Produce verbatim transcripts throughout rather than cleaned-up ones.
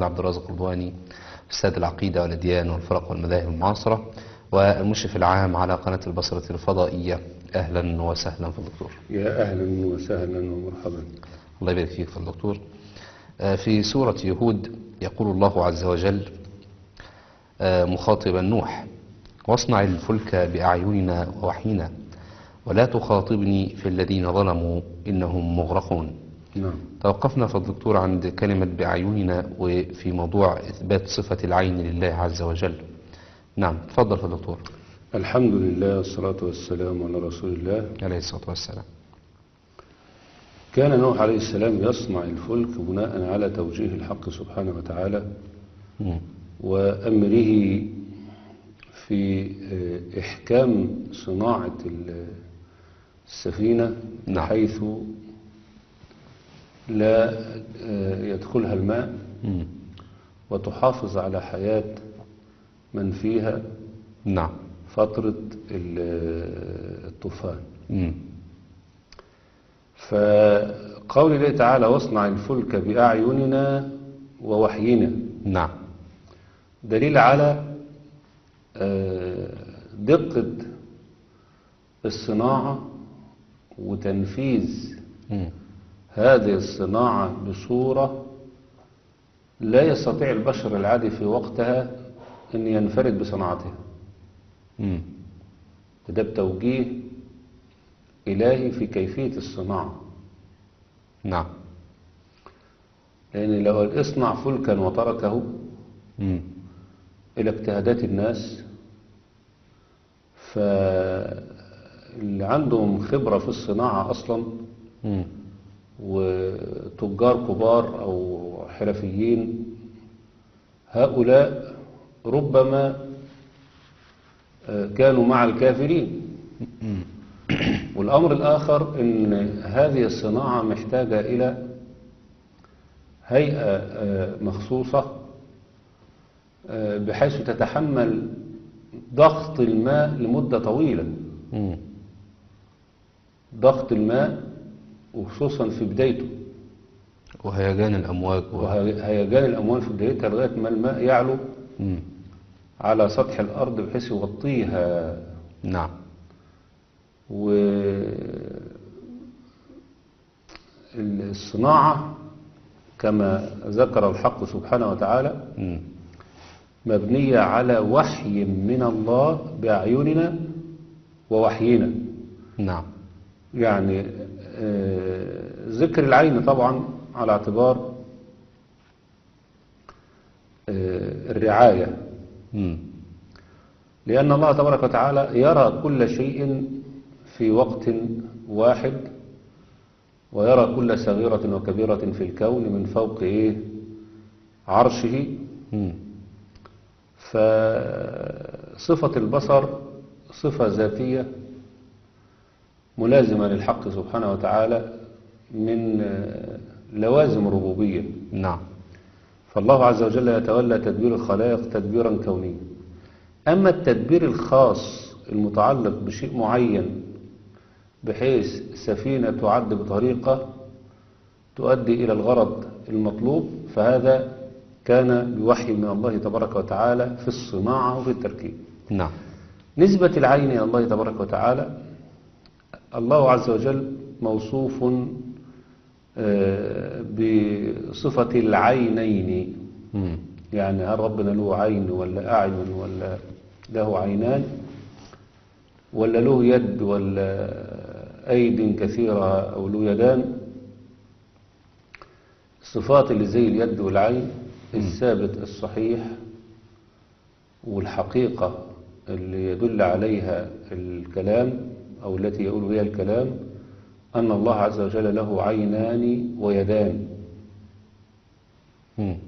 محمد عبد الرازق رضواني، أستاذ العقيدة والأديان والفرق والمذاهب المعاصرة، والمشرف العام على قناة البصرة الفضائية. أهلا وسهلا في الدكتور. يا أهلا وسهلا ومرحبا. الله يبارك فيك في الدكتور. في سورة يهود يقول الله عز وجل مخاطبا نوح: واصنع الفلك بأعيننا ووحينا ولا تخاطبني في الذين ظلموا إنهم مغرقون. نعم. توقفنا في الدكتور عند كلمة بأعيننا وفي موضوع إثبات صفة العين لله عز وجل. نعم، تفضل في الدكتور. الحمد لله والصلاة والسلام على رسول الله عليه الصلاة والسلام. كان نوح عليه السلام يصنع الفلك بناء على توجيه الحق سبحانه وتعالى مم. وأمره في إحكام صناعة السفينة نعم. بحيث لا يدخلها الماء مم. وتحافظ على حياة من فيها نعم. فترة الطوفان. مم. فقول الله تعالى: واصنع الفلك بأعيننا ووحينا، نعم. دليل على دقة الصناعة وتنفيذ مم. هذه الصناعة بصورة لا يستطيع البشر العادي في وقتها أن ينفرد بصناعتها. مم. ده بتوجيه إلهي في كيفية الصناعة. نعم. لأن لو اصنع فلكا وتركه مم. إلى اجتهادات الناس، فاللي عندهم خبرة في الصناعة أصلا مم. وتجار كبار أو حرفيين، هؤلاء ربما كانوا مع الكافرين. والأمر الآخر أن هذه الصناعة محتاجة إلى هيئة مخصوصة بحيث تتحمل ضغط الماء لمدة طويلة. مم. ضغط الماء وخصوصا في بدايته، وهيجان الأمواج و... وهيجان الأمواج في بدايتها لغاية ما الماء يعلو مم. على سطح الأرض بحيث يغطيها. نعم. والصناعة كما ذكر الحق سبحانه وتعالى مم. مبنية على وحي من الله بأعيننا ووحينا. نعم. يعني ذكر العين طبعا على اعتبار الرعاية، مم. لأن الله تبارك وتعالى يرى كل شيء في وقت واحد، ويرى كل صغيرة وكبيرة في الكون من فوق إيه؟ عرشه. مم. فصفة البصر صفة ذاتية ملازمة للحق سبحانه وتعالى من لوازم الربوبية. نعم. فالله عز وجل يتولى تدبير الخلائق تدبيرا كونيا. أما التدبير الخاص المتعلق بشيء معين بحيث سفينة تعد بطريقة تؤدي إلى الغرض المطلوب، فهذا كان بوحي من الله تبارك وتعالى في الصناعة وفي التركيب. نعم. نسبة العين إلى الله تبارك وتعالى، الله عز وجل موصوف بصفة العينين. مم. يعني هل ربنا له عين ولا أعين ولا له عينان ولا له يد ولا أيد كثيرة أو له يدان؟ الصفات اللي زي اليد والعين الثابت الصحيح والحقيقة اللي يدل عليها الكلام أو التي يقول بها الكلام أن الله عز وجل له عينان ويدان. مم.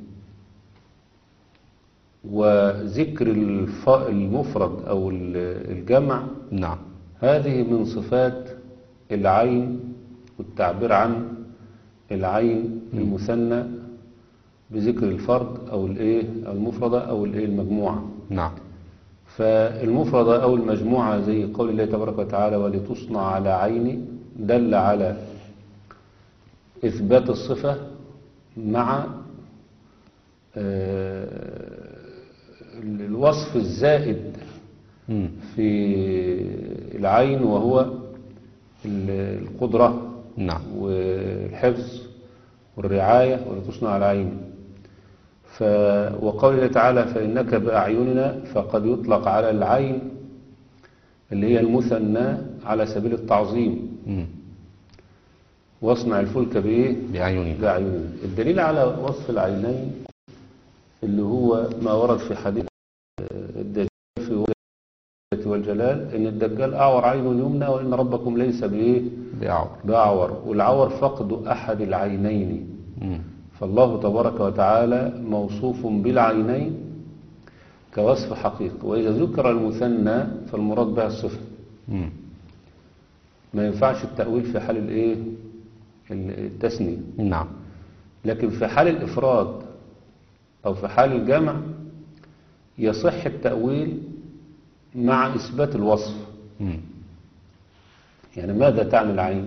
وذكر المفرد أو الجمع نعم. هذه من صفات العين والتعبير عن العين المثنى بذكر الفرد أو الإيه المفردة أو الإيه المجموعة. نعم. فالمفردة أو المجموعة زي قول الله تبارك وتعالى: ولتصنع على عيني، دل على إثبات الصفة مع آه، الوصف الزائد مم. في العين وهو ال- القدرة نعم. والحفظ والرعاية ولتصنع على عيني. ف وقوله تعالى فإنك بأعيننا، فقد يطلق على العين اللي هي المثنى على سبيل التعظيم. مم. واصنع الفلك بإيه؟ بأعيننا. بأعيننا. الدليل على وصف العينين اللي هو ما ورد في حديث الدجال في وجهه والجلال، إن الدجال أعور عين يمنى وإن ربكم ليس بإيه؟ بأعور. بأعور. والعور فقد أحد العينين. مم. فالله تبارك وتعالى موصوف بالعينين كوصف حقيقي، وإذا ذكر المثنى فالمراد بها الصفة. مم. ما ينفعش التأويل في حال الإيه؟ التثنية. نعم. لكن في حال الإفراد أو في حال الجمع يصح التأويل مع إثبات الوصف. مم. يعني ماذا تعني العين؟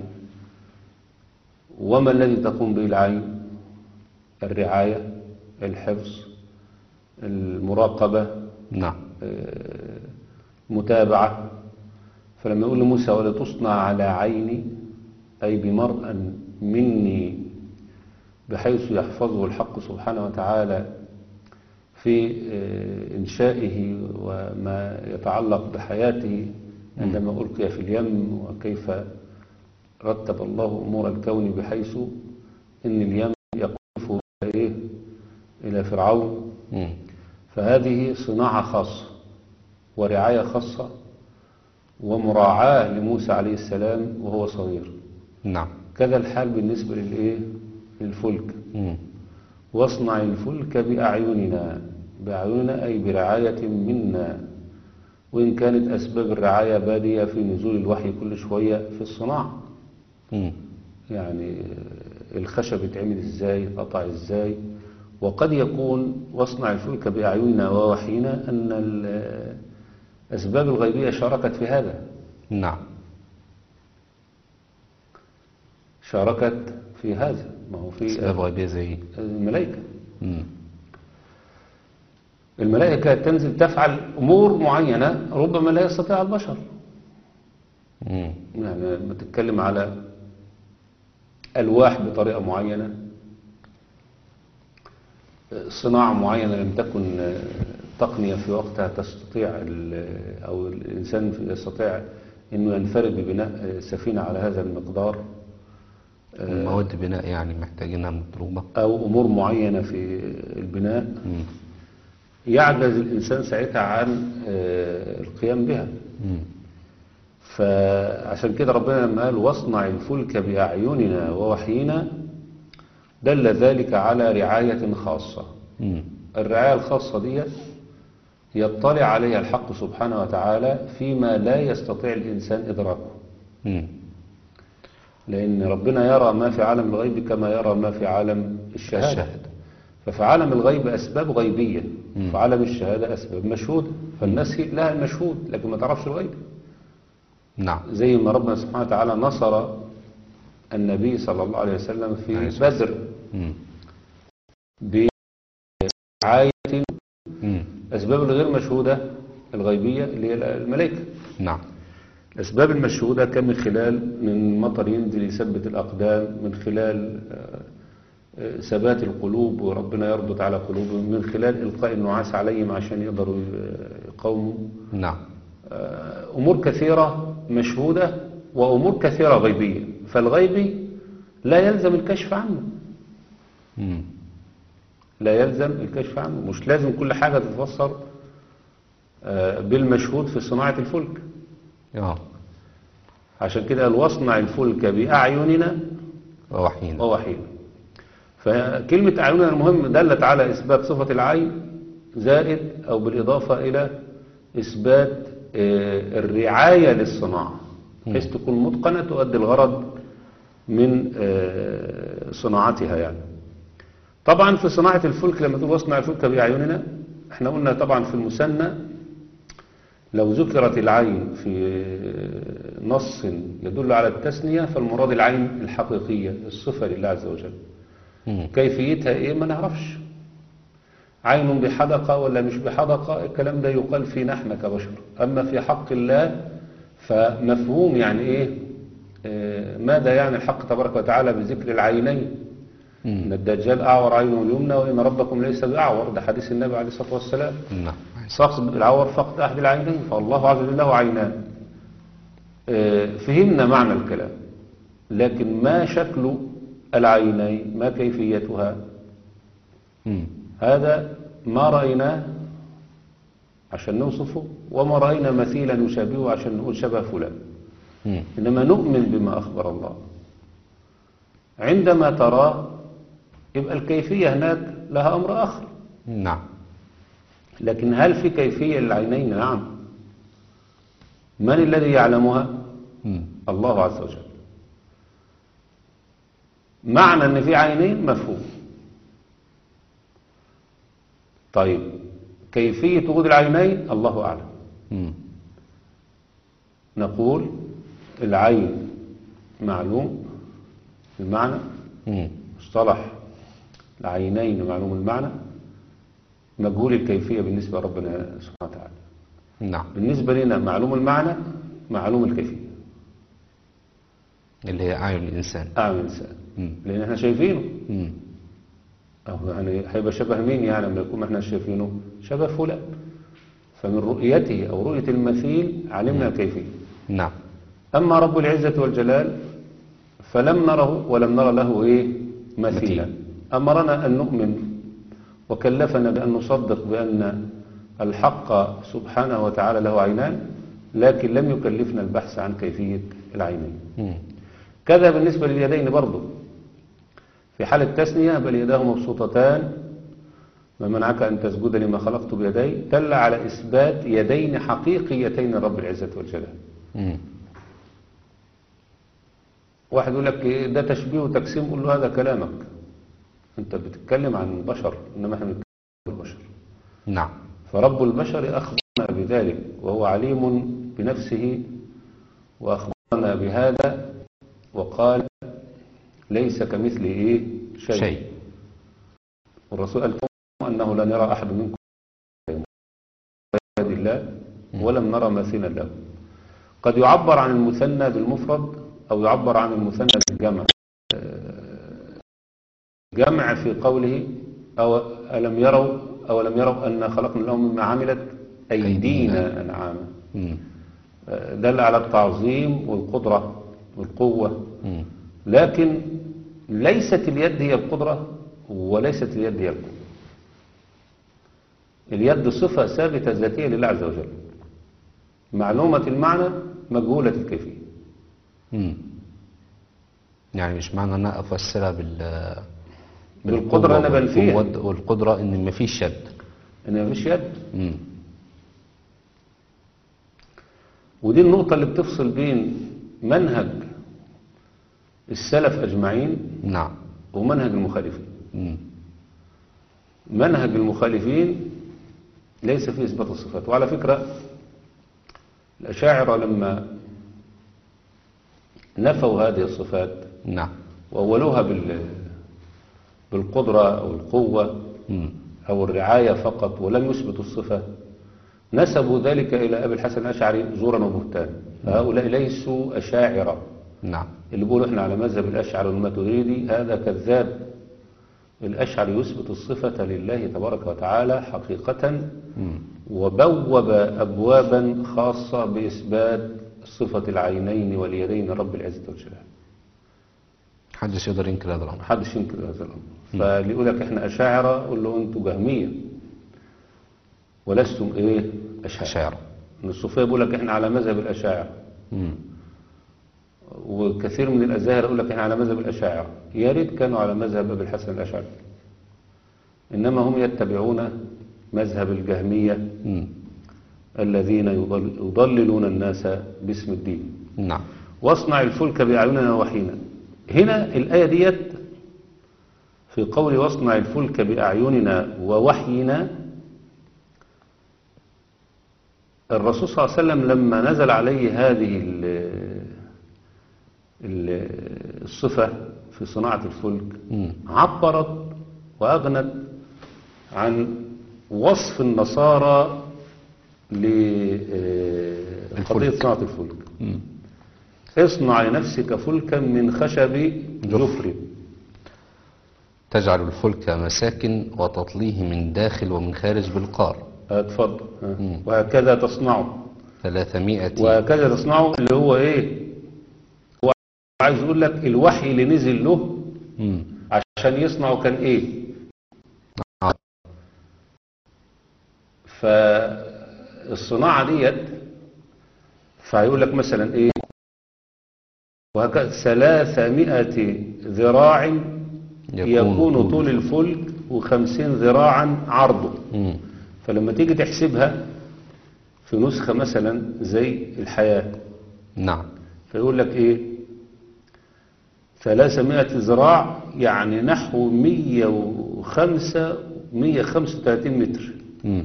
وما الذي تقوم به العين؟ الرعاية، الحفظ، المراقبة، نعم. آه، متابعة. فلما يقول لموسى ولا تصنع على عيني، أي بمرأ مني، بحيث يحفظه الحق سبحانه وتعالى في آه، إنشائه وما يتعلق بحياته عندما ألقي في اليم، وكيف رتب الله أمور الكون بحيث إن اليم يقذف إيه؟ إلى فرعون. مم. فهذه صناعة خاصة ورعاية خاصة ومراعاة لموسى عليه السلام وهو صغير. نعم. كذا الحال بالنسبة للإيه؟ للفلك. مم. واصنع الفلك بأعيننا، بأعيننا أي برعاية منا، وإن كانت أسباب الرعاية بادية في نزول الوحي كل شوية في الصناعة. مم. يعني الخشب يتعمل إزاي، قطع إزاي. وقد يكون واصنع الفلك بأعيننا ووحينا أن الأسباب الغيبية شاركت في هذا، نعم. شاركت في هذا. ما هو في أسباب غيبية زي إيه؟ الملائكة. مم. الملائكة تنزل تفعل أمور معينة ربما لا يستطيع البشر. مم. يعني لما تتكلم على ألواح بطريقة معينة، صناعة معينة لم تكن تقنية في وقتها تستطيع أو الإنسان يستطيع أنه ينفرد ببناء سفينة على هذا المقدار، مواد بناء يعني محتاجينها مطلوبة، أو أمور معينة في البناء مم. يعجز الإنسان ساعتها عن القيام بها. مم. فعشان كده ربنا لما قال واصنع الفلك بأعيننا ووحينا دل ذلك على رعاية خاصة. مم. الرعاية الخاصة دي يطلع عليها الحق سبحانه وتعالى فيما لا يستطيع الإنسان إدراكه. مم. لأن ربنا يرى ما في عالم الغيب كما يرى ما في عالم الشهادة. الشهادة. ففي عالم الغيب أسباب غيبية، مم. في عالم الشهادة أسباب مشهودة. فالناس لها المشهود لكن ما تعرفش الغيب. نعم. زي ما ربنا سبحانه وتعالى نصر النبي صلى الله عليه وسلم في عليه الصلاة بدر مم. برعاية مم. أسباب الغير مشهودة الغيبية اللي هي الملائكة. نعم. الأسباب المشهودة كان من خلال من مطر ينزل يثبت الأقدام، من خلال آه، آه، ثبات القلوب وربنا يربط على قلوبهم، من خلال إلقاء النعاس عليهم عشان يقدروا يقاوموا. نعم. آه، أمور كثيرة مشهودة وأمور كثيرة غيبية. فالغيبي لا يلزم الكشف عنه، مم. لا يلزم الكشف عنه. مش لازم كل حاجة تتفسر آه، بالمشهود في صناعة الفلك. اه. عشان كده قال واصنع الفلك بأعيننا ووحينا. ووحينا. فكلمة أعيننا المهم دلت على إثبات صفة العين زائد أو بالإضافة إلى إثبات آه، الرعاية للصناعة بحيث تكون متقنة تؤدي الغرض من آه، صناعتها. يعني طبعا في صناعة الفلك لما تقول واصنع الفلك بأعيننا، احنا قلنا طبعا في المثنى لو ذكرت العين في نص يدل على التثنية فالمراد العين الحقيقية الصفة لله عز وجل. مم. كيفيتها ايه ما نعرفش، عين بحدقة ولا مش بحدقة، الكلام ده يقال فينا احنا كبشر. أما في حق الله فمفهوم يعني إيه، آه، ماذا يعني الحق تبارك وتعالى بذكر العينين؟ إن الدجال أعور عينه اليمنى وإن ربكم ليس بأعور، ده حديث النبي عليه الصلاة والسلام. نعم. فقد العور فقد أحد العينين، فالله عز وجل له عينان. آه، فهمنا معنى الكلام، لكن ما شكل العينين، ما كيفيتها، مم. هذا ما رأيناه عشان نوصفه، وما رأينا مثيلا يشابهه عشان نقول شبه فلان. مم. إنما نؤمن بما أخبر الله. عندما تراه يبقى الكيفية هناك لها أمر آخر. نعم. لكن هل في كيفية للعينين؟ نعم. من الذي يعلمها؟ مم. الله عز وجل. معنى أن في عينين مفهوم. طيب كيفية وجود العينين الله أعلم. مم. نقول العين معلوم المعنى، مم. مصطلح العينين معلوم المعنى، مجهول الكيفية بالنسبة لربنا سبحانه وتعالى. نعم. بالنسبة لنا معلوم المعنى معلوم الكيفية. اللي هي أعين الإنسان. أعمل إنسان، مم. لأن احنا شايفينه. مم. أو يعني هيبقى شبه مين يعني لما يكون احنا شايفينه؟ شبه فلان. فمن رؤيته أو رؤية المثيل علمنا الكيفية. نعم. أما رب العزة والجلال فلم نره ولم نرى له إيه مثيلا. مثيل. أمرنا أن نؤمن وكلفنا بأن نصدق بأن الحق سبحانه وتعالى له عينان، لكن لم يكلفنا البحث عن كيفية العينين. مم. كذا بالنسبة لليدين برضو، في حال التثنية بل يداه مبسوطتان ما منعك أن تسجد لما خلقت بيدي، دل على إثبات يدين حقيقيتين لرب العزة والجلال. مم. واحد يقول لك ده تشبيه وتقسيم، قول له هذا كلامك، أنت بتتكلم عن البشر إنما احنا بنتكلم عن البشر. نعم. فرب البشر أخبرنا بذلك وهو عليم بنفسه، وأخبرنا بهذا وقال ليس كمثله إيه شيء, شيء. والرسول قال أنه لا نرى أحد منكم بيد الله ولم نرى مثيلا له. قد يعبر عن المثنى بالمفرد أو يعبر عن المثنى بالجمع. جمع في قوله أو ألم يروا أو لم يروا أن خلقنا لهم مما عملت أيدينا أنعاما، دل على التعظيم والقدرة والقوة. مم. لكن ليست اليد هي القدرة وليست اليد هي القوة. اليد صفة ثابتة ذاتية لله عز وجل، معلومة المعنى مجهولة الكيفية. مم. يعني مش معنى أن أفسرها بال بالقدرة أنا بنفيها، والقوة والقدرة إن مفيش يد، إن مفيش يد. مم. ودي النقطة اللي بتفصل بين منهج السلف أجمعين نعم. ومنهج المخالفين. مم. منهج المخالفين ليس فيه إثبات الصفات. وعلى فكرة الأشاعرة لما نفوا هذه الصفات نعم. وأولوها بال بالقدرة أو القوة مم. أو الرعاية فقط ولم يثبتوا الصفة، نسبوا ذلك إلى أبي الحسن الأشعري زورا وبهتانا. فهؤلاء ليسوا أشاعرة. نعم. اللي بيقولوا احنا على مذهب الأشعري والماتريدي هذا كذاب. الأشعري يثبت الصفة لله تبارك وتعالى حقيقة، مم. وبوب أبوابا خاصة بإثبات صفة العينين واليدين رب العزة والجلال. محدش يقدر ينكر هذا الأمر. محدش ينكر هذا الأمر. فاللي يقول لك احنا أشاعرة قول له أنتم جهمية ولستم إيه أشاعرة. أشاعرة. الصوفية بيقول لك احنا على مذهب الأشاعرة، مم. وكثير من الأزاهر يقول لك احنا على مذهب الأشاعرة. يا ريت كانوا على مذهب أبي الحسن الأشعري، إنما هم يتبعون مذهب الجهمية مم. الذين يضل يضللون الناس باسم الدين. نعم. واصنع الفلك بأعيننا ووحينا. هنا الآية ديت في قول واصنع الفلك بأعيننا ووحينا، الرسول صلى الله عليه وسلم لما نزل عليه هذه الصفة في صناعة الفلك مم. عبرت وأغنت عن وصف النصارى لقضية صناعة الفلك. مم. اصنع لنفسك فلكا من خشب جفر تجعل الفلك مساكن وتطليه من داخل ومن خارج بالقار. اتفضل. مم. وهكذا تصنعه ثلاثمائة. وهكذا تصنعه اللي هو ايه؟ هو عايز يقول لك الوحي اللي نزل له مم. عشان يصنعه كان ايه؟ آه. فالصناعة ديت فهيقول لك مثلا ايه؟ وهكذا ثلاثمائة ذراع يكون يكون طول طول الفلك وخمسين ذراعا عرضه. مم. فلما تيجي تحسبها في نسخة مثلا زي الحياة نعم. فيقول لك ايه؟ ثلاثمائة ذراع يعني نحو مية وخمسة مية وخمسة وثلاثين متر. مم.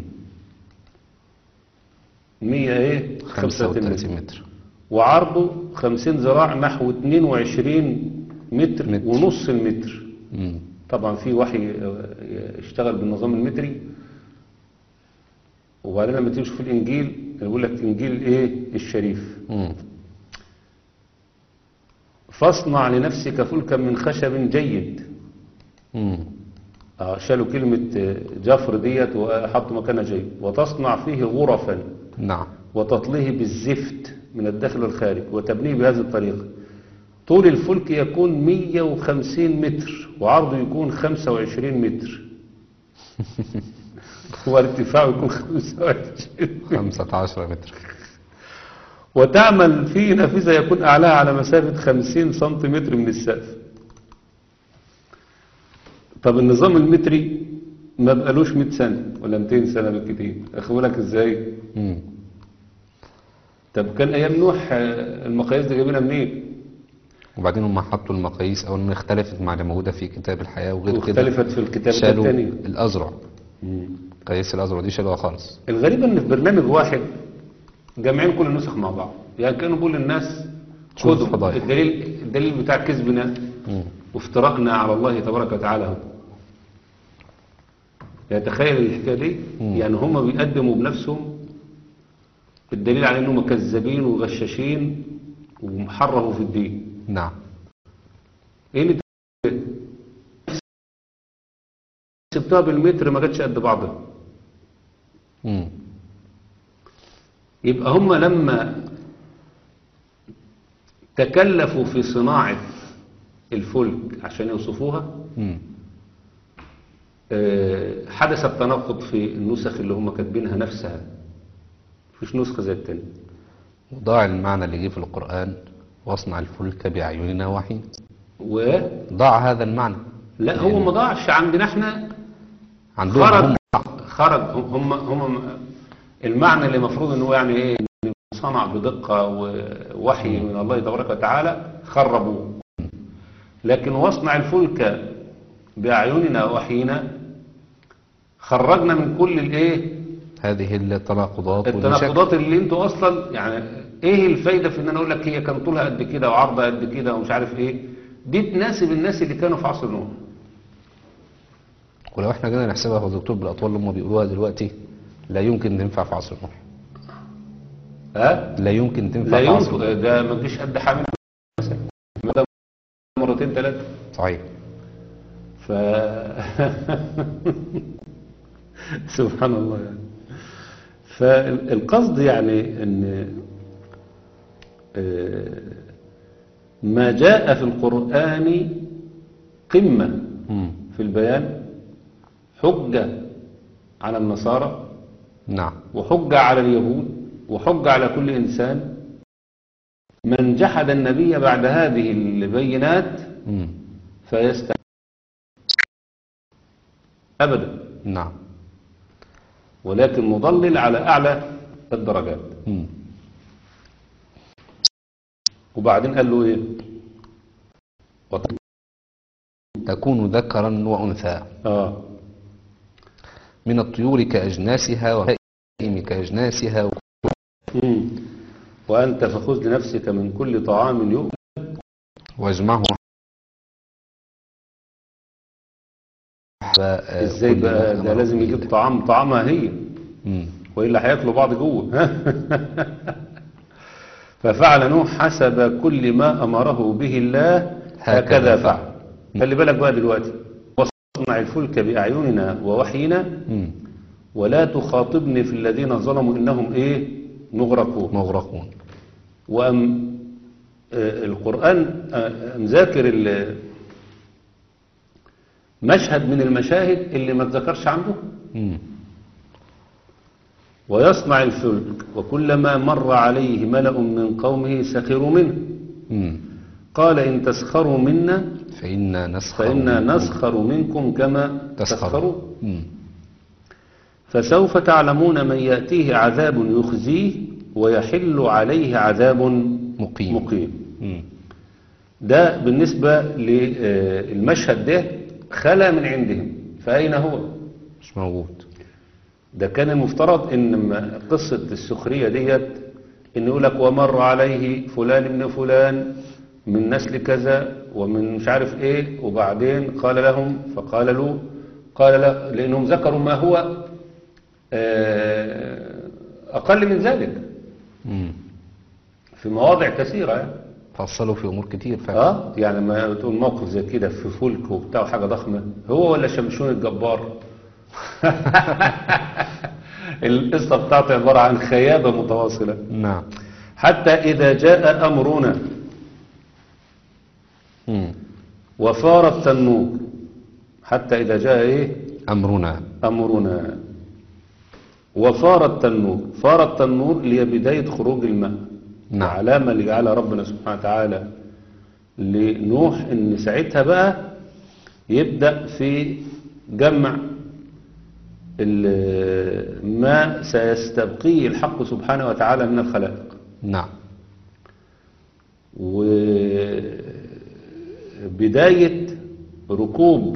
مية ايه؟ خمسة وثلاثين متر. متر. وعرضه خمسين ذراع نحو اثنين وعشرين متر, متر. ونص المتر. مم. طبعا في وحي اشتغل بالنظام المتري. وبعدين لما تمشي في الانجيل يقول لك انجيل ايه؟ الشريف. مم. فاصنع لنفسك فلكا من خشب جيد. مم. آه، شالوا كلمة جفر ديت وحطوا مكانها جيد. وتصنع فيه غرفا نعم. وتطليه بالزفت من الداخل والخارج وتبنيه بهذه الطريقة. طول الفلك يكون مية وخمسين متر وعرضه يكون خمسة وعشرين متر وارتفاعه يكون خمسة وعشرين خمسة عشر متر. وتعمل فيه نافذة يكون أعلاها على مسافة خمسين سنتيمتر من السقف. طب النظام المتري ما بقالوش مئة سنة ولا مئتين سنة بالكتير. أخبر لك إزاي؟ مم. طب كان أيام نوح المقاييس دي جايبينها منين؟ وبعدين هم حطوا المقاييس او انها اختلفت مع اللي موجوده في كتاب الحياه وغير كده. واختلفت في الكتاب شالوا الثاني. الازرع. قياس الازرع دي شالوها خالص. الغريب ان في برنامج واحد جامعين كل النسخ مع بعض. يعني كانوا بيقولوا للناس شوف خدوا الفضايح. الدليل الدليل بتاع كذبنا مم. وافتراءنا على الله تبارك وتعالى اهو. يعني تخيل الحكايه دي. مم. يعني هم بيقدموا بنفسهم الدليل على انهم كذابين وغشاشين ومحرفوا في الدين. نعم. ايه اللي سبتها بالمتر ما جاتش قد بعضها. مم. يبقى هم لما تكلفوا في صناعة الفلك عشان يوصفوها مم. آه، حدث التناقض في النسخ اللي هم كاتبينها نفسها. مفيش نسخة زي التانية. وضاع المعنى اللي جه في القرآن واصنع الفلك بأعيننا وحينا. و ضاع هذا المعنى. لا هو ما ضاعش عندنا احنا. عندهم خرج هم. خرج هم هم المعنى اللي المفروض انه يعني ايه إنه صنع بدقة ووحي من الله تبارك وتعالى خربوه. لكن واصنع الفلك بأعيننا وحينا خرجنا من كل الايه هذه التناقضات التناقضات اللي انتوا اصلا يعني ايه الفايدة في ان انا اقول لك هي كان طولها قد كده وعرضها قد كده ومش عارف ايه. دي تناسب الناس اللي كانوا في عصر نوح. ولو احنا جينا نحسبها هو دكتور بالاطوال اللي هم بيقولوها دلوقتي لا يمكن تنفع في عصر نوح. ها لا يمكن تنفع لا في عصر يمكن. نوح. ده ما تجيش قد حامل مثلا مدى مرتين ثلاثة. صحيح. ف سبحان الله يعني. فالقصد يعني ان آه، ما جاء في القرآن قمة مم. في البيان حجة على النصارى نعم. وحجة على اليهود وحجة على كل إنسان. من جحد النبي بعد هذه البينات مم. فيستحق أبدا. نعم. ولكن مضلل على أعلى الدرجات. مم. وبعدين قال له إيه؟ تكون ذكرا وأنثى آه من الطيور كأجناسها والبهائم كأجناسها مم. وأنت فخذ لنفسك من كل طعام يؤكل واجمعه آه، ازاي كل بقى؟ ما ده أمره لازم به يجيب الله. طعام طعامها هي، مم. وإلا هياكلوا بعض جوه. ففعل نوح حسب كل ما أمره به الله هكذا هكذا فعل. فعل. خلي بالك بقى دلوقتي، واصنع الفلك بأعيننا ووحينا مم. ولا تخاطبني في الذين ظلموا إنهم إيه مغرقون. مغرقون. وأم آه، القرآن آه، مذاكر ال- مشهد من المشاهد اللي ما تذكرش عنده. مم. ويصنع الفلك وكلما مر عليه ملأ من قومه سخروا منه مم. قال إن تسخروا منا فإنا نسخر فإنا منكم نسخر منكم كما تسخرون. تسخرون. مم. فسوف تعلمون من يأتيه عذاب يخزيه ويحل عليه عذاب مقيم. مقيم. مم. ده بالنسبة للمشهد ده خلا من عندهم، فأين هو؟ مش موجود. ده كان المفترض ان لما قصة السخرية ديت ان يقول لك ومر عليه فلان ابن فلان من نسل كذا ومن مش عارف ايه، وبعدين قال لهم فقال له قال له لانهم ذكروا ما هو آه، اقل من ذلك مم. في مواضع كثيرة يعني. فصلوا في أمور كتير فعلا. اه يعني لما تقول موقف زي كده في فلك وبتاع حاجة ضخمة، هو ولا شمشون الجبار؟ القصة بتاعته عبارة عن خيابة متواصلة. نعم. حتى إذا جاء أمرنا مم. وفار التنور، حتى إذا جاء إيه أمرنا. أمرنا وفار التنور. فار التنور اللي هي بداية خروج الماء. نعم. علامة اللي جعلها ربنا سبحانه وتعالى لنوح إن ساعتها بقى يبدأ في جمع ال- ما سيستبقيه الحق سبحانه وتعالى من الخلائق. نعم. وبداية ركوب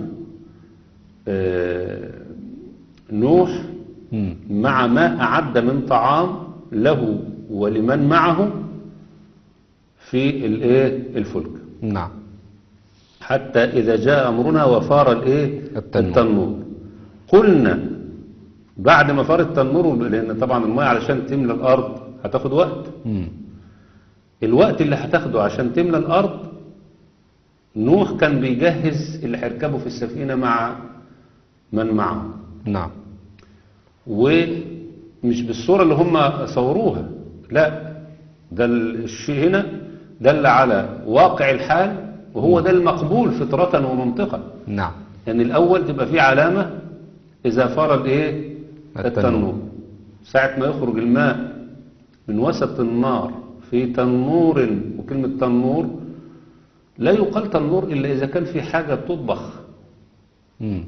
آه، نوح مم. مع ما أعد من طعام له ولمن معه في الإيه الفلك. نعم. حتى إذا جاء أمرنا وفار الإيه التنور. التنور قلنا بعد ما فار التنور، لأن طبعا الماء علشان تملى الأرض هتاخد وقت. مم. الوقت اللي هتاخده عشان تملى الأرض، نوح كان بيجهز اللي هيركبوا في السفينة مع من معه، نعم. ومش بالصورة اللي هم صوروها، لا، ده الشيء هنا دل على واقع الحال، وهو ده المقبول فطرة ومنطقا. نعم. يعني الأول تبقى فيه علامة إذا فار الإيه التنور. التنور، ساعة ما يخرج الماء من وسط النار في تنور. وكلمة تنور لا يقال تنور إلا إذا كان في حاجة بتطبخ. مم.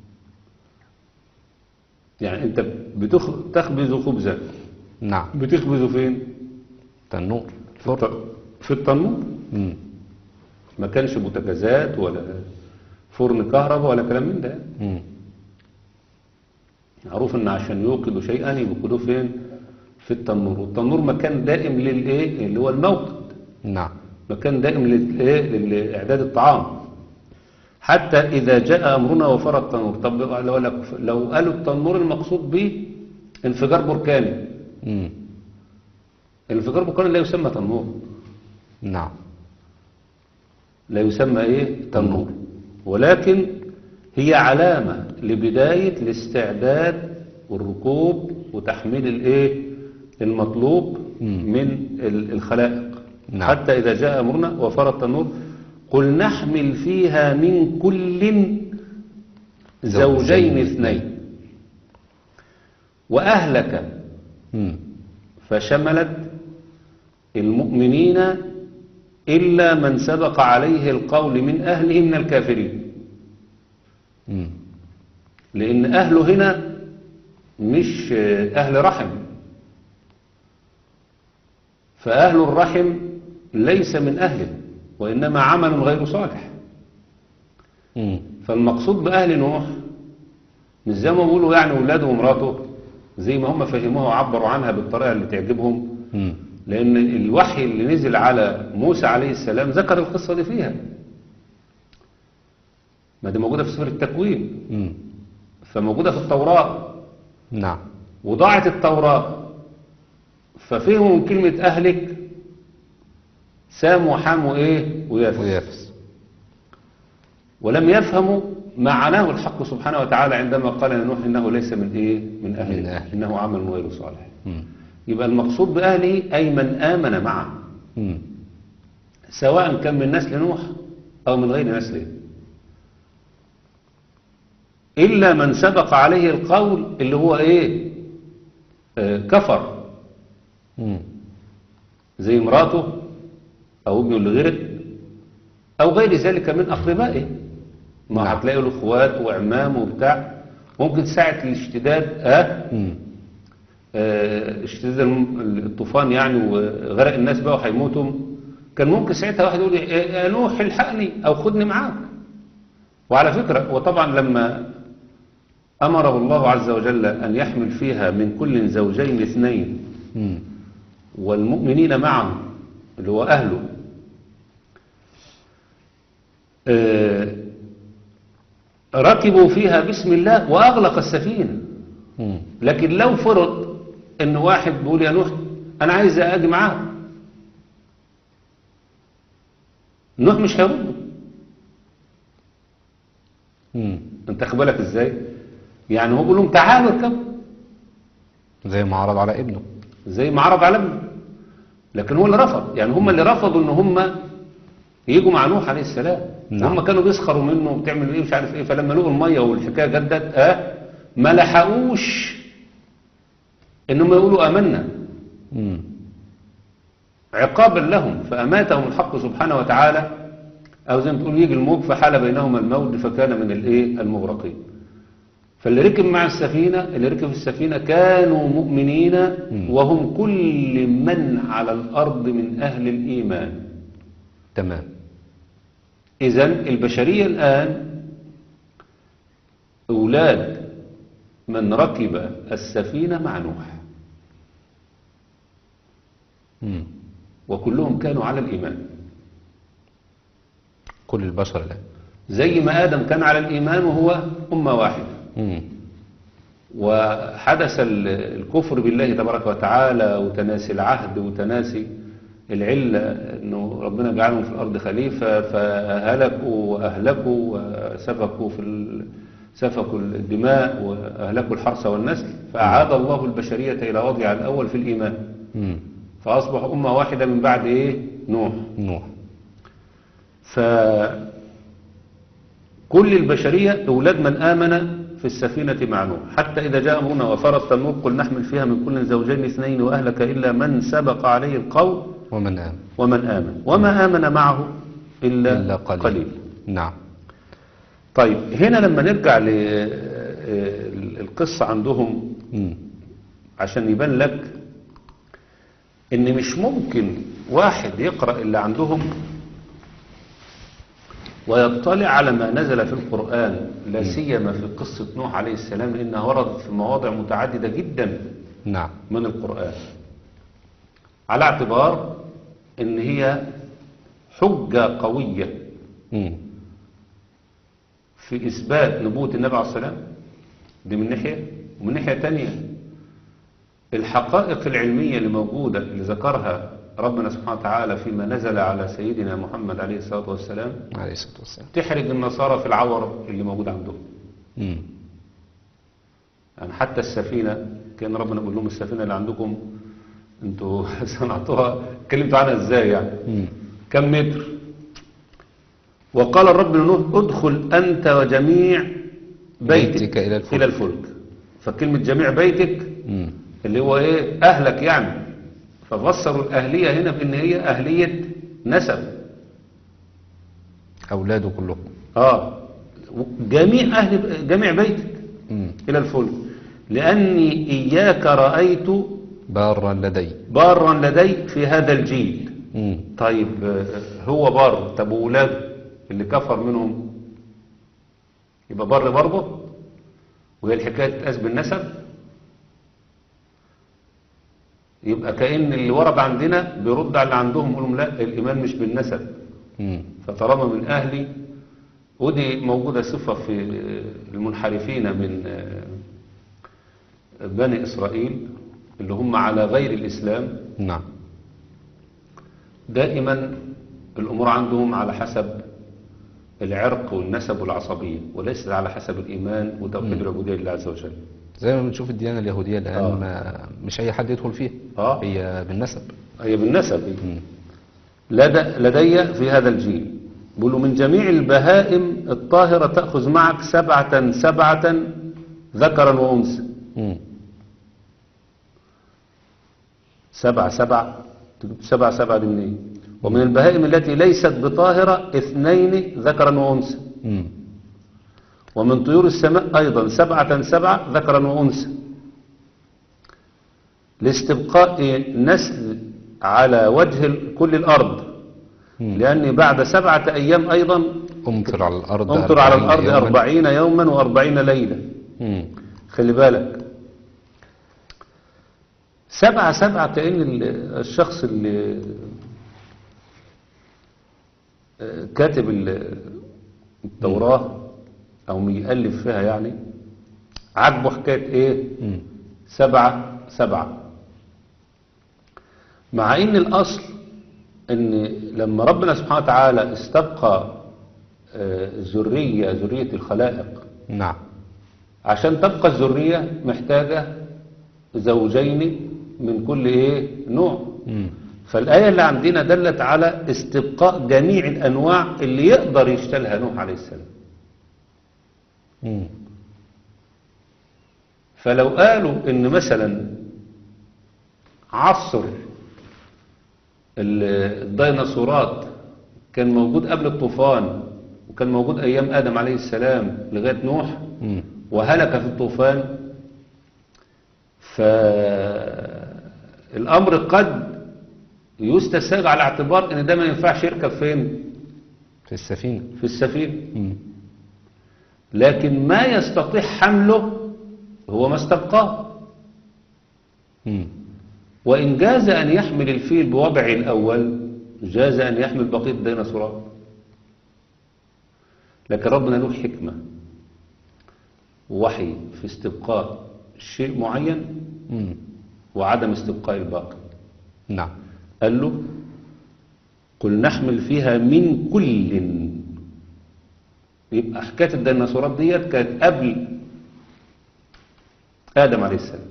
يعني أنت بتخبز خبزا، نعم. بتخبزه فين؟ تنور. في الت- في التنور. مم. ما كانش بوتاجازات ولا فرن كهرباء ولا كلام من ده. مم. معروف ان عشان يوقدوا شيئا يوقدوه فين؟ في التنور. والتنور مكان دائم للايه اللي هو الموقد، نعم. مكان دائم للايه لاعداد الطعام. حتى اذا جاء امرنا وفار التنور. طب لو لو قالوا التنور المقصود به انفجار بركاني، مم. الانفجار البركاني لا يسمى تنور، نعم. لا يسمى ايه تنور، ولكن هي علامة لبداية الاستعداد والركوب وتحميل الايه المطلوب مم. من ال- الخلائق. نعم. حتى إذا جاء أمرنا وفار التنور قل نحمل فيها من كل زوجين زوجين اثنين وأهلك، مم. فشملت المؤمنين إلا من سبق عليه القول من أهله من الكافرين. مم. لأن أهله هنا مش أهل رحم، فأهل الرحم ليس من أهله وإنما عمل غير صالح. مم. فالمقصود بأهل نوح مش زي ما بيقولوا يعني ولاده ومراته، زي ما هم فهموها وعبروا عنها بالطريقة اللي تعجبهم، مم. لأن الوحي اللي نزل على موسى عليه السلام ذكر القصة دي فيها. ما دي موجودة في سفر التكوين، مم. فموجودة في التوراة، نعم. وضاعت التوراة، ففهموا من كلمة أهلك سام وحام وإيه ويافس، ويافس. ولم يفهموا ما عناه الحق سبحانه وتعالى عندما قال لنوح إنه ليس من إيه من أهله، من أهله. إنه عمل غير صالح. مم. يبقى المقصود بأهله أي من آمن معه، مم. سواء كان من نسل نوح أو من غير نسله، إلا من سبق عليه القول اللي هو إيه آه كفر، مم. زي امراته أو ابنه اللي غرق أو غير ذلك من أقربائه. ما نعم. هتلاقوا له اخوات وعمام وبتاع، ممكن ساعة الاشتداد آه مم. آه، اشتداد الم- الطوفان يعني وغرق الناس بقى وهيموتوا، كان ممكن ساعتها واحد يقول إيه، يا نوح الحقني او خدني معاك. وعلى فكرة وطبعا لما امره الله عز وجل ان يحمل فيها من كل زوجين اثنين مم. والمؤمنين معه اللي هو اهله، آه، ركبوا فيها بسم الله واغلق السفينة. مم. لكن لو فرض ان واحد بيقول يا نوح انا عايز اجي معاك، نوح مش هيرد. مم. انت خد بالك ازاي؟ يعني هو بيقول لهم تعالوا اركبوا زي ما عرض على ابنه. زي ما عرض على ابنه، لكن هو اللي رفض. يعني هم اللي رفضوا ان هم يجوا مع نوح عليه السلام. نعم. هم كانوا بيسخروا منه وبتعملوا ايه مش عارف ايه، فلما لقوا الميه والحكايه جدت اه ما لحقوش انهم يقولوا امنا، مم. عقابا لهم فاماتهم الحق سبحانه وتعالى، او زي ما تقول يجي الموج فحال بينهما الموج فكان من الايه المغرقين. فاللي ركب مع السفينه اللي ركب في السفينه كانوا مؤمنين، وهم كل من على الارض من اهل الايمان. تمام. إذن البشرية الآن أولاد من ركب السفينة مع نوح، مم. وكلهم كانوا على الإيمان، كل البشر الآن. زي ما آدم كان على الإيمان وهو أمة واحدة، مم. وحدث ال- الكفر بالله تبارك وتعالى وتناسي العهد وتناسي العلة أنه ربنا جعلهم في الأرض خليفة، فهلكوا وأهلكوا وسفكوا في ال... سفكوا الدماء وأهلكوا الحرث والنسل، فأعاد الله البشرية إلى وضعها الأول في الإيمان، مم. فأصبح أمة واحدة من بعد إيه؟ نوح. نوح. فكل البشرية أولاد من آمن في السفينة مع نوح، حتى إذا جاء أمرنا وفرت النور قل نحمل فيها من كل زوجين اثنين وأهلك إلا من سبق عليه القول ومن آمن. ومن آمن وما آمن معه إلا, إلا قليل. قليل. نعم. طيب هنا لما نرجع للقصة عندهم مم. عشان يبان لك إن مش ممكن واحد يقرأ اللي عندهم ويطلع على ما نزل في القرآن، لا سيما في قصة نوح عليه السلام، لأنها وردت في مواضع متعددة جدا نعم. من القرآن، على اعتبار إن هي حجة قوية مم. في إثبات نبوة النبي عليه السلام، دي من ناحية، ومن ناحية تانية الحقائق العلمية اللي موجودة اللي ذكرها ربنا سبحانه وتعالى فيما نزل على سيدنا محمد عليه الصلاة والسلام عليه الصلاة والسلام. تحرج النصارى في العور اللي موجود عندهم. مم. يعني حتى السفينة كان ربنا بيقول لهم السفينة اللي عندكم انتوا صنعتوها اتكلمتوا عنها ازاي يعني؟ مم. كم متر؟ وقال الرب لنوح ادخل أنت وجميع بيتك, بيتك إلى الفلك. إلى الفلك. فكلمة جميع بيتك مم. اللي هو ايه أهلك يعني، ففسروا الأهلية هنا بأن هي أهلية نسب. أولاده كلهم. آه جميع أهل جميع بيتك مم. إلى الفلك لأني إياك رأيت بارا لدي. بارا لدي في هذا الجيل. مم. طيب آه، هو بار، طب وولاده اللي كفر منهم يبقى بر برضه؟ وهي الحكاية تتقاس بالنسب؟ يبقى كأن اللي ورد عندنا بيرد على اللي عندهم يقول لهم لا الإيمان مش بالنسب، مم. فطالما من أهلي ودي موجودة صفة في المنحرفين من بني إسرائيل اللي هم على غير الإسلام. نعم. دائما الأمور عندهم على حسب العرق والنسب والعصبية، وليست على حسب الإيمان وتوحيد العبودية لله عز وجل. زي ما بنشوف الديانة اليهودية الآن آه. ما مش أي حد يدخل فيها. آه. هي بالنسب. هي بالنسب. مم. لدى لدي في هذا الجيل بيقولوا من جميع البهائم الطاهرة تأخذ معك سبعة سبعة ذكرا وأنثى. مم. سبعة سبعة سبعة سبعة دي منين؟ ومن البهائم التي ليست بطاهرة اثنين ذكرا وأنثى. مم. ومن طيور السماء أيضا سبعة سبعة ذكرا وأنثى لاستبقاء نسل على وجه كل الأرض. مم. لأن بعد سبعة أيام أيضا أمطر على الأرض أمطر على أربعين الأرض يوماً. أربعين يوما وأربعين ليلة. مم. خلي بالك، سبعة سبعة كأن ال- الشخص اللي آه، كاتب ال- التوراة أو بيألف فيها يعني عجبه حكاية إيه؟ مم. سبعة سبعة، مع إن الأصل إن لما ربنا سبحانه وتعالى استبقى آه، ذرية ذرية الخلائق، نعم. عشان تبقى الذرية محتاجة زوجين من كل إيه نوع. مم. فالآية اللي عندنا دلت على استبقاء جميع الأنواع اللي يقدر يشتلها نوح عليه السلام. مم. فلو قالوا إن مثلا عصر ال- الديناصورات كان موجود قبل الطوفان وكان موجود أيام آدم عليه السلام لغاية نوح مم. وهلك في الطوفان، فالأمر قد يستساغ على اعتبار ان ده ما ينفعش يركب فين؟ في السفينة. في السفينة. مم. لكن ما يستطيع حمله هو ما استبقاه. مم. وإن جاز أن يحمل الفيل بوضعه الأول جاز أن يحمل بقية الديناصورات، لكن ربنا له حكمة ووحي في استبقاء شيء معين مم. وعدم استبقاء الباقي. نعم. قال له قل نحمل فيها من كل. يبقى حكاية الديناصورات ديت كانت قبل آدم عليه السلام،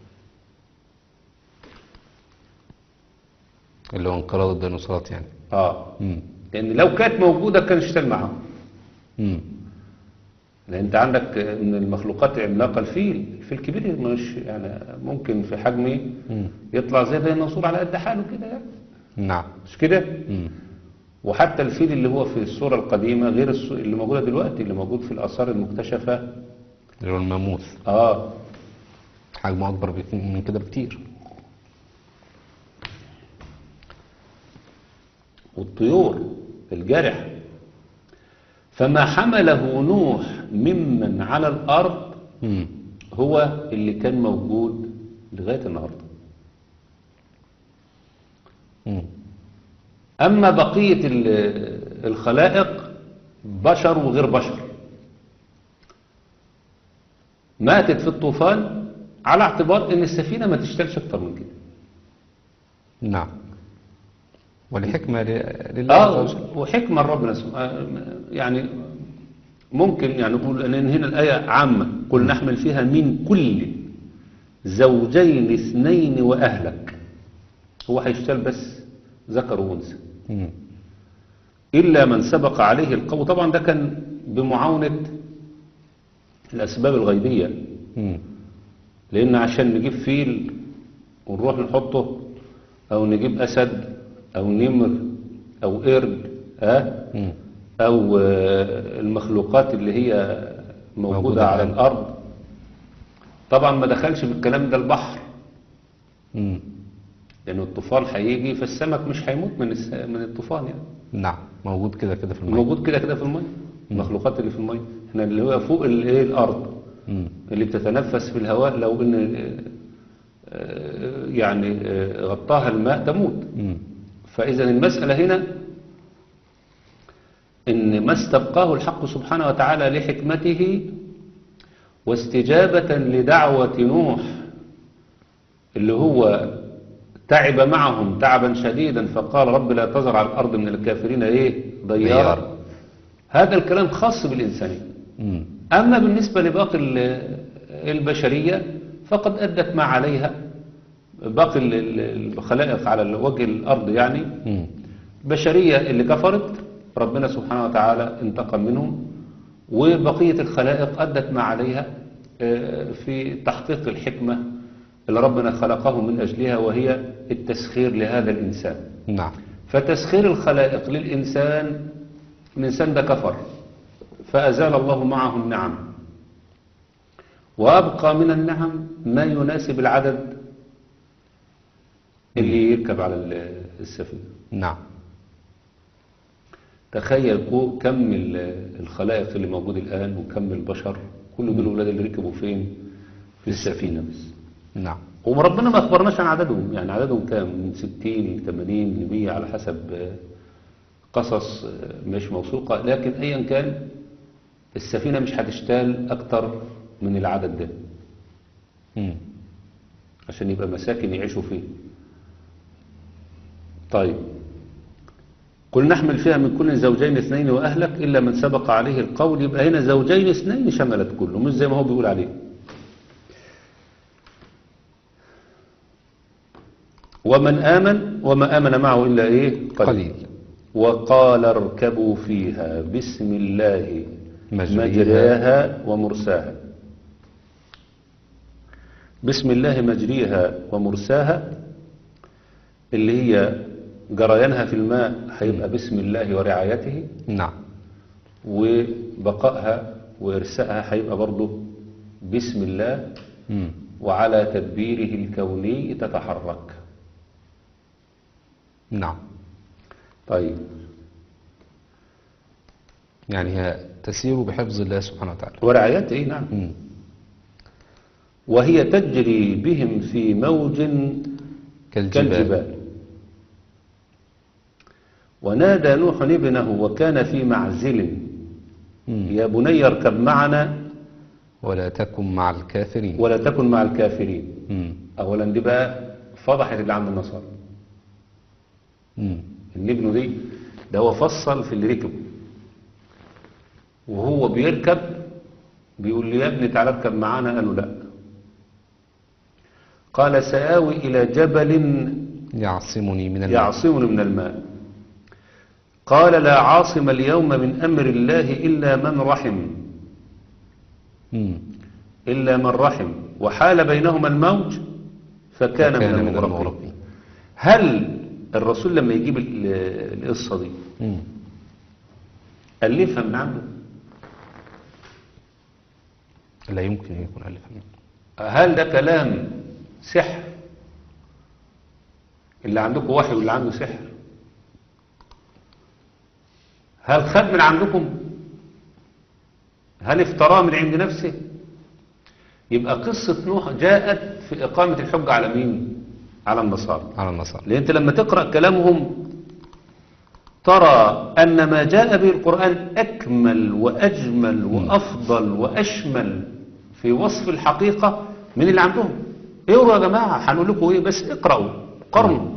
اللي هو انقراض الديناصورات يعني. اه مم. لأن لو كانت موجودة كان اشتغل معاهم. مم. لأن أنت عندك من المخلوقات العملاقة الفيل، الفيل كبير مش يعني ممكن في حجمه مم. يطلع زي ديناصور على قد حاله كده يعني. نعم. مش كده؟ مم. وحتى الفيل اللي هو في الصورة القديمة غير الص- اللي موجودة دلوقتي، اللي موجود في الآثار المكتشفة. اللي هو الماموث اه حجمه أكبر بك- من كده بكتير. والطيور الجارحة. فما حمله نوح ممن على الأرض مم. هو اللي كان موجود لغاية النهاردة. مم. أما بقية ال- الخلائق بشر وغير بشر ماتت في الطوفان على اعتبار ان السفينة ما تشتغلش اكتر من كده. نعم. ولحكمة ل- لله عز اه وجل. وحكمة ربنا سبحانه يعني ممكن يعني نقول ان هنا الآية عامة قل نحمل فيها من كل زوجين اثنين وأهلك. هو هيشتغل بس ذكر وانثى مم. إلا من سبق عليه القول. طبعا ده كان بمعاونة الأسباب الغيبية، مم. لأن عشان نجيب فيل ونروح نحطه أو نجيب أسد أو نمر أو قرد أه؟ مم. أو آه، المخلوقات اللي هي موجودة, موجودة على الآن. الأرض، طبعا ما دخلش في الكلام ده البحر، مم. لأن الطوفان هيجي فالسمك مش هيموت من الس- من الطوفان يعني. نعم. موجود كده كده في الماء. موجود كده كده في المية. المخلوقات اللي في المية احنا اللي هو فوق الايه الأرض مم. اللي بتتنفس في الهواء، لو ان آه، آه، يعني آه، غطاها الماء تموت. مم. فإذا المسألة هنا إن ما استبقاه الحق سبحانه وتعالى لحكمته واستجابة لدعوة نوح اللي هو تعب معهم تعبا شديدا فقال رب لا تذر على الأرض من الكافرين إيه ديار. ديار. هذا الكلام خاص بالإنسانية. مم. أما بالنسبة لباقي ال- البشرية فقد أدت ما عليها باقي ال- ال- الخلائق على وجه الأرض يعني. مم. البشرية اللي كفرت ربنا سبحانه وتعالى انتقم منهم، وبقية الخلائق أدت ما عليها آه، في تحقيق الحكمة اللي ربنا خلقه من أجلها، وهي التسخير لهذا الإنسان. نعم. فتسخير الخلائق للإنسان، الإنسان ده كفر فأزال الله معه النعم، وأبقى من النعم ما يناسب العدد اللي يركب على ال- السفينة. نعم. تخيل كو- كم ال- الخلائق اللي موجود الآن وكم البشر، كل دول الولاد اللي ركبوا فين؟ في السفينة بس. نعم. وربنا ما أخبرناش عن عددهم، يعني عددهم كام؟ من ستين ثمانين لمية على حسب آه، قصص آه، مش موثوقة، لكن أيا كان السفينة مش هتشتال أكتر من العدد ده مم. عشان يبقى مساكن يعيشوا فيه. طيب، قل نحمل فيها من كل زوجين اثنين وأهلك إلا من سبق عليه القول، يبقى هنا زوجين اثنين شملت كله، مش زي ما هو بيقول عليه. ومن آمن وما آمن معه إلا إيه قليل. قليل. وقال اركبوا فيها بسم الله مجريها. مجريها ومرساها. بسم الله مجريها ومرساها اللي هي جريانها في الماء هيبقى بسم الله ورعايته، نعم. وبقائها وإرسائها هيبقى برضه بسم الله مم. وعلى تدبيره الكوني تتحرك. نعم. طيب، يعني هي تسير بحفظ الله سبحانه وتعالى. ورعايته إيه؟ نعم. مم. وهي تجري بهم في موج كالجبال. كالجبال. ونادى نوح ابنه وكان في معزل مم. يا بني اركب معنا ولا تكن مع الكافرين. ولا تكن مع الكافرين. مم. اولا دي بقى فضحت اللي عند النصارى، مم. ان ابنه دي ده هو فصل في اللي ركبه، وهو بيركب بيقول لي يا ابني تعالى اركب معانا، قالوا لا. قال سآوي إلى جبل يعصمني من الماء. يعصمني من الماء. قال لا عاصم اليوم من أمر الله إلا من رحم مم. إلا من رحم وحال بينهما الموج فكان, فكان من من المغرقين. المغرقين. هل الرسول لما يجيب ال- القصة دي مم. ألفها من عنده؟ لا يمكن أن يكون ألفا منه. هل ده كلام سحر؟ اللي عندكم وحي واللي عنده سحر؟ هل خد من عندكم؟ هل افتراه من عند نفسه؟ يبقى قصة نوح جاءت في إقامة الحجة على مين؟ على النصارى. على النصارى. لأن أنت لما تقرأ كلامهم ترى أن ما جاء به القرآن أكمل وأجمل وأفضل وأشمل في وصف الحقيقة من اللي عندهم. اقروا يا جماعة، هنقول لكم ايه، بس اقرأوا قرنوا.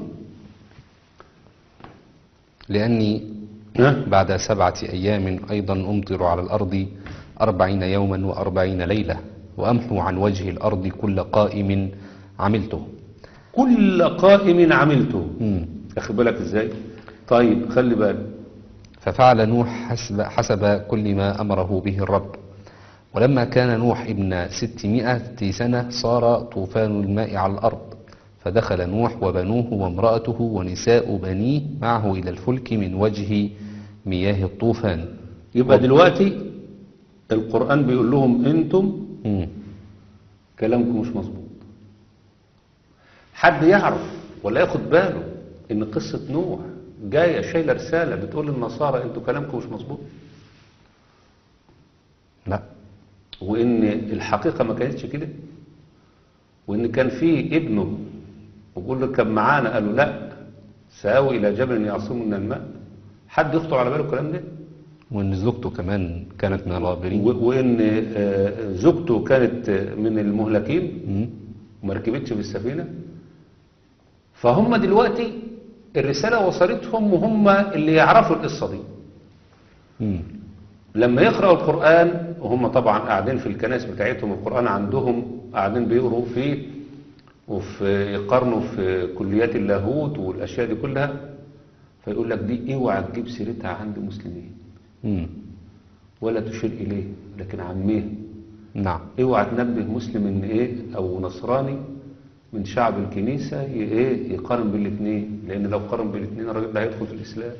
لأني ها؟ بعد سبعة أيام أيضا أمطر على الأرض أربعين يوما وأربعين ليلة وأمحو عن وجه الأرض كل قائم عملته. كل قائم عملته. مم. أخذ بالك ازاي؟ طيب خلي بالك. ففعل نوح حسب, حسب كل ما أمره به الرب. ولما كان نوح ابن ستمائة سنة صار طوفان الماء على الأرض، فدخل نوح وبنوه وامرأته ونساء بنيه معه إلى الفلك من وجه مياه الطوفان. يبقى دلوقتي القرآن بيقول لهم انتم مم. كلامكم مش مظبوط. حد يعرف ولا ياخد باله ان قصة نوح جاية شايلة رسالة بتقول للنصارى انتوا كلامكم مش مظبوط، لا. وان الحقيقة ما كانتش كده، وان كان في ابنه وبيقول له اركب معانا، قالوا لا سآوي الى جبل يعصمني من الماء. حد يخطر على باله الكلام ده؟ وإن زوجته كمان كانت من الغابرين. و- وإن آه، زوجته كانت من المهلكين مم. وما ركبتش في السفينة. فهم دلوقتي الرسالة وصلتهم وهم اللي يعرفوا القصة دي. مم. لما يقرأوا القرآن وهم طبعا قاعدين في الكنائس بتاعتهم، القرآن عندهم قاعدين بيقروا فيه وفي يقارنوا في كليات اللاهوت والأشياء دي كلها، فيقول لك دي اوعى تجيب سيرتها عند مسلمين مم. ولا تشير إليه، لكن عميه. نعم. اوعى تنبه مسلم ان ايه او نصراني من شعب الكنيسة ي- ايه يقارن بالاثنين، لان لو قارن بالاثنين الراجل ده هيدخل في الاسلام.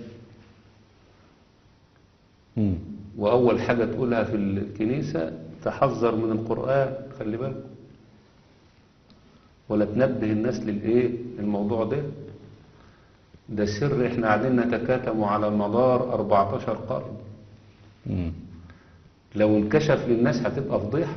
مم. واول حاجة تقولها في الكنيسة تحذر من القرآن، خلي بالكم، ولا تنبه الناس للايه الموضوع ده. ده سر احنا قاعدين نتكاتم على مدار أربعتاشر قرن، مم. لو انكشف للناس هتبقى فضيحة.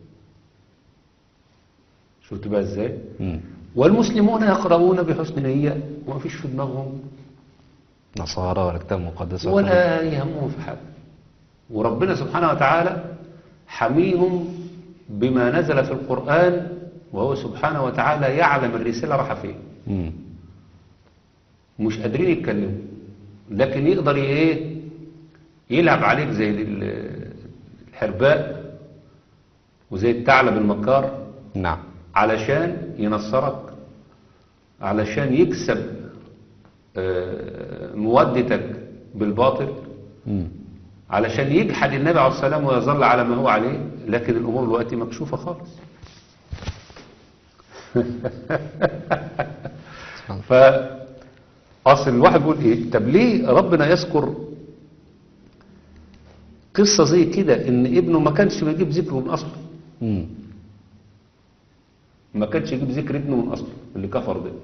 شفت بقى ازاي؟ مم. والمسلمون يقرؤون بحسن نية وما فيش في دماغهم نصارى ولا كتاب مقدس ولا يهمهم في حاجة. وربنا سبحانه وتعالى حميهم بما نزل في القرآن، وهو سبحانه وتعالى يعلم الرسالة راح فين. مم. مش قادرين يتكلموا، لكن يقدر ايه يلعب عليك زي ال- الحرباء وزي الثعلب المكار نعم. علشان ينصرك، علشان يكسب آه، مودتك بالباطل، مم. علشان يجحد النبي عليه السلام ويظل على ما هو عليه. لكن الأمور دلوقتي مكشوفة خالص. فأصل الواحد بيقول إيه، طب ليه ربنا يذكر قصة زي كده إن ابنه ما كانش بيجيب ذكره من أصله، مم. ما كانش يجيب ذكر ابنه من أصله اللي كفر ده،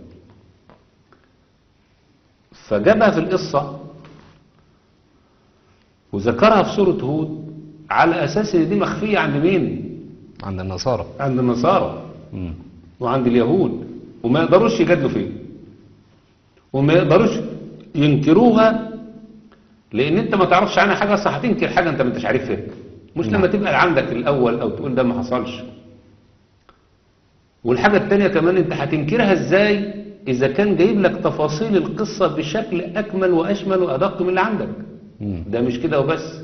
فجابها في القصة وذكرها في سورة هود على أساس إن دي مخفية عند مين؟ عند النصارى. عند النصارى مم. وعند اليهود، وما يقدروش يجادلوا فيه وما يقدروش ينكروها، لأن أنت ما تعرفش عنها حاجة. أصلا هتنكر حاجة أنت ما أنتش عارفها، مش لما تبقى عندك الأول أو تقول ده ما حصلش. والحاجة التانية كمان أنت هتنكرها إزاي إذا كان جايب لك تفاصيل القصة بشكل أكمل وأشمل وأدق من اللي عندك. مم. ده مش كده وبس،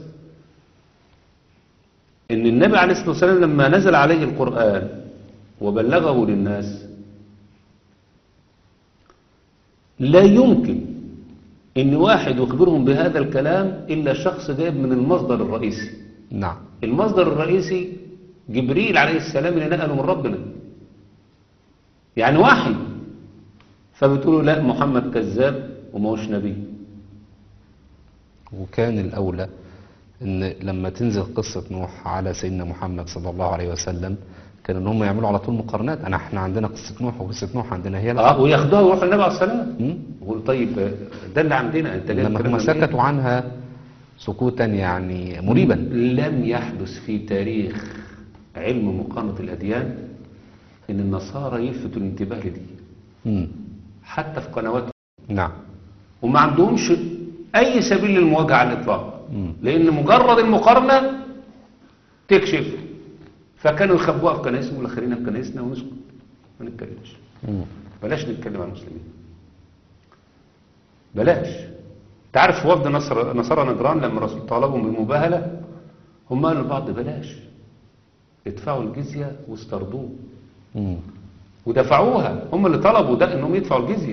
إن النبي عليه الصلاة والسلام لما نزل عليه القرآن وبلغه للناس لا يمكن إن واحد يخبرهم بهذا الكلام إلا شخص جايب من المصدر الرئيسي. نعم. المصدر الرئيسي جبريل عليه السلام اللي نقله من ربنا، يعني وحي. فبتقولوا لا محمد كذاب وما هوش نبي. وكان الأولى إن لما تنزل قصة نوح على سيدنا محمد صلى الله عليه وسلم كان إن هم يعملوا على طول مقارنات. أنا إحنا عندنا قصة نوح وقصة نوح عندنا هي اه وياخدوها ويروحوا النبي عليه السلام مم. يقول طيب ده اللي عندنا انت ليه لما هم بتتكلم عن سكتوا عنها سكوتا يعني مريبا. إيه؟ لم يحدث في تاريخ علم مقارنة الأديان إن النصارى يلفتوا الانتباه لدي مم. حتى في قنواتهم، نعم. وما عندهمش أي سبيل للمواجهة على الإطلاق، مم. لأن مجرد المقارنة تكشف. فكانوا يخبوها في كنائسهم والآخرين في كنائسنا ونسكت ما نتكلمش. مم. بلاش نتكلم عن المسلمين، بلاش. تعرف وفد نصر نصارى نجران لما الرسول طالبهم بالمباهلة هم قالوا لبعض بلاش، ادفعوا الجزية واسترضوه، مم. ودفعوها. هم اللي طلبوا ده انهم يدفعوا الجزية.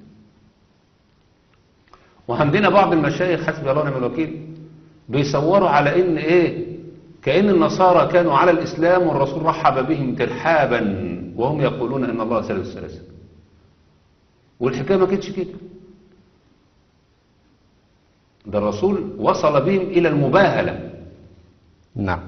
وعندنا بعض المشايخ حسبي الله ونعم الوكيل بيصوروا على ان ايه كأن النصارى كانوا على الاسلام والرسول رحب بهم ترحابا وهم يقولون ان الله ثالث ثلاثة. والحكاية ما كانتش كده، ده الرسول وصل بهم الى المباهلة. نعم.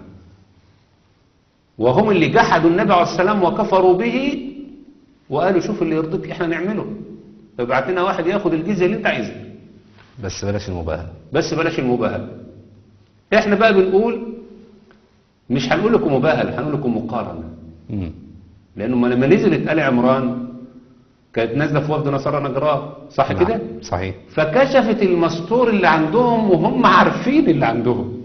وهم اللي جحدوا النبي عليه السلام وكفروا به وقالوا شوف اللي يرضيك احنا نعمله، فابعت لنا واحد ياخد الجزية اللي انت عايزها بس بلاش المباهلة. بس بلاش المباهلة. احنا بقى بنقول مش هنقول لكم مباهلة، هنقول لكم مقارنة. مم. لانه لما نزلت آل عمران كانت نازلة في وفد نصارى نجران، صح نعم. كده؟ صحيح. فكشفت المستور اللي عندهم وهم عارفين اللي عندهم،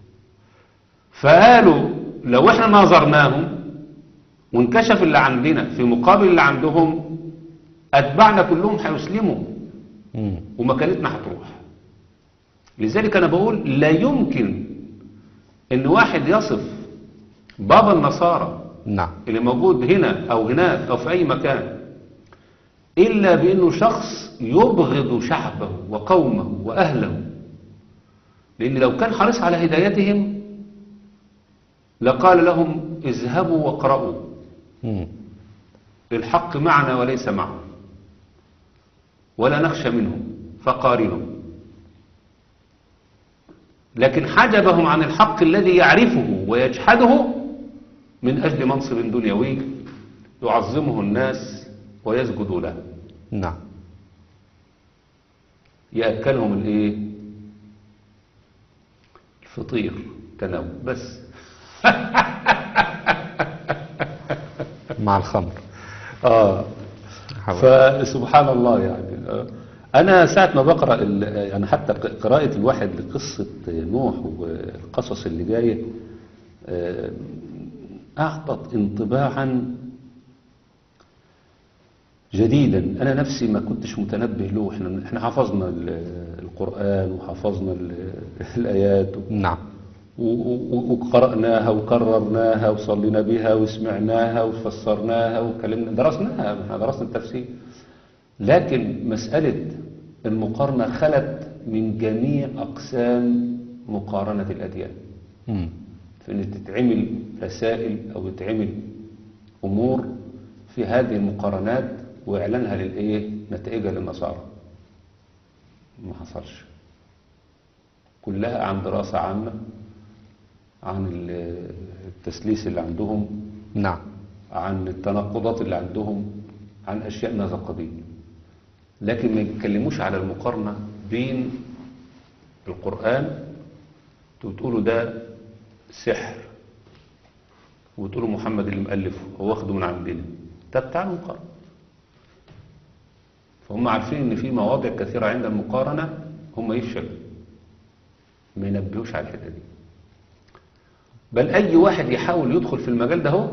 فقالوا لو احنا ناظرناهم وانكشف اللي عندنا في مقابل اللي عندهم، أتباعنا كلهم هيسلموا مم. ومكانتنا هتروح. لذلك أنا بقول لا يمكن إن واحد يصف بابا النصارى نعم. اللي موجود هنا أو هناك أو في أي مكان إلا بأنه شخص يبغض شعبه وقومه وأهله، لأن لو كان حريص على هدايتهم لقال لهم اذهبوا واقرأوا مم. الحق معنا وليس معهم ولا نخشى منهم فقارنوا. لكن حجبهم عن الحق الذي يعرفه ويجحده من أجل منصب دنيوي يعظمه الناس ويسجدوا له، نعم. يأكلهم الايه؟ الفطير تناول بس. مع الخمر. اه حاول. فسبحان الله يعني. آه. انا ساعه ما بقرا ال- يعني حتى ق- قراءه الواحد لقصه نوح والقصص اللي جايه آه، اعطت انطباعا جديدا انا نفسي ما كنتش متنبه له. احنا احنا حفظنا ال- القران وحفظنا ال- الايات نعم. و- و- وقرأناها وكررناها وصلينا بها وسمعناها وفسرناها وكلمنا درسناها، احنا درسنا التفسير. لكن مسألة المقارنة خلت من جميع أقسام مقارنة الأديان، مم. في أن تتعمل رسائل أو تتعمل أمور في هذه المقارنات وإعلانها للإيه؟ نتائجها للنصارى. ما حصلش، كلها عن دراسة عامة عن التسليس اللي عندهم، نعم. عن التناقضات اللي عندهم، عن أشياء من هذا القبيل. لكن ما يتكلموش على المقارنة بين القرآن وتقولوا ده سحر وتقولوا محمد اللي مؤلفه هو واخده من عندنا. طب تعالوا نقارن. فهم عارفين ان في مواضع كثيرة عند المقارنة هم يفشلوا، ما ينبهوش على الحته دي. بل اي واحد يحاول يدخل في المجال ده هو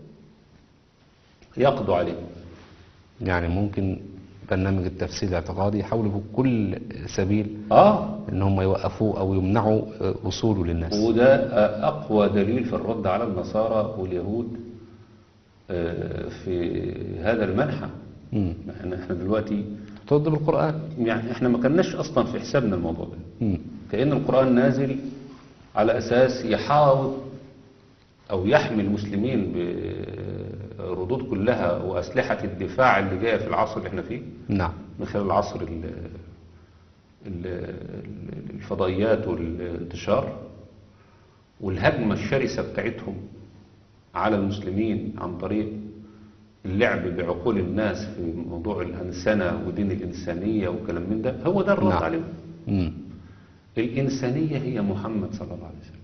يقضوا عليه. يعني ممكن برنامج التفسير الاعتقادي يحاولوا بكل سبيل اه ان هم يوقفوه او يمنعوا آه، وصوله للناس. وده اقوى دليل في الرد على النصارى واليهود آه، في هذا المنحى. مم. احنا احنا دلوقتي ترد بالقرآن. يعني احنا ما كناش اصلا في حسابنا الموضوع ده، مم. كأن القرآن نازل على اساس يحاول او يحمي المسلمين بردود كلها واسلحة الدفاع اللي جاية في العصر اللي احنا فيه، نعم. من خلال العصر ال- ال- الفضائيات والانتشار والهجمة الشرسة بتاعتهم على المسلمين عن طريق اللعب بعقول الناس في موضوع الأنسنة ودين الإنسانية وكلام من ده. هو ده الرد نعم. عليهم. مم. الإنسانية هي محمد صلى الله عليه وسلم.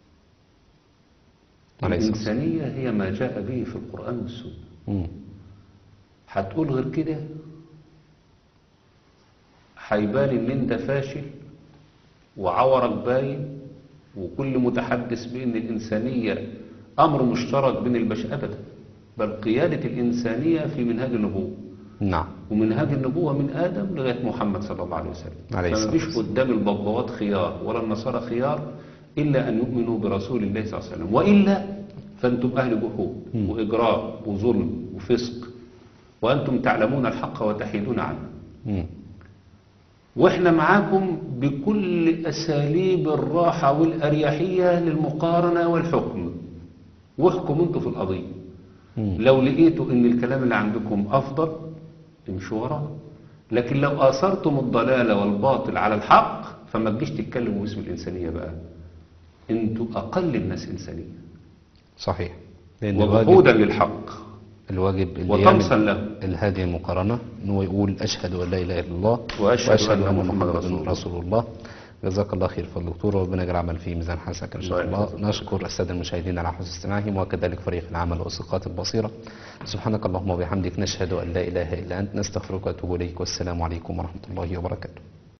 عليه الصلاة والسلام. الإنسانية هي ما جاء به في القرآن والسنة. مم. هتقول غير كده هيبان ان انت فاشل وعورك باين، وكل متحدث بان الانسانية امر مشترك بين البشر. ابدا، بل قيادة الانسانية في منهاج النبوة، نعم. ومنهاج النبوة من ادم لغاية محمد صلى الله عليه وسلم. عليه فما الصلاة فيش والسلام. قدام البابوات خيار ولا النصارى خيار الا ان يؤمنوا برسول الله صلى الله عليه وسلم، والا فانتم اهل جحود مم. واجرام وظلم وفسق، وانتم تعلمون الحق وتحيدون عنه. مم. واحنا معاكم بكل اساليب الراحة والاريحية للمقارنة والحكم، واحكموا انتوا في القضية. مم. لو لقيتوا ان الكلام اللي عندكم افضل امشوا وراه، لكن لو اثرتم الضلال والباطل على الحق فما تجيش تتكلموا باسم الانسانية بقى. انتوا اقل الناس انسانية صحيح. لأن وجحودا الواجب للحق الواجب اللي وطمسا يعمل له. هذه المقارنة إن هو يقول أشهد أن لا إله إلا الله وأشهد أن محمد رسول الله. رسول الله. جزاك الله خير فضل دكتور، وربنا يجعل العمل في ميزان حسنك ان شاء الله الله. يحفظك. نشكر الساده المشاهدين على حسن استماعهم، وكذلك فريق العمل وثقات البصيره. سبحانك اللهم وبحمدك، نشهد ان لا اله الا انت، نستغفرك ونتوب اليك، والسلام عليكم ورحمه الله وبركاته.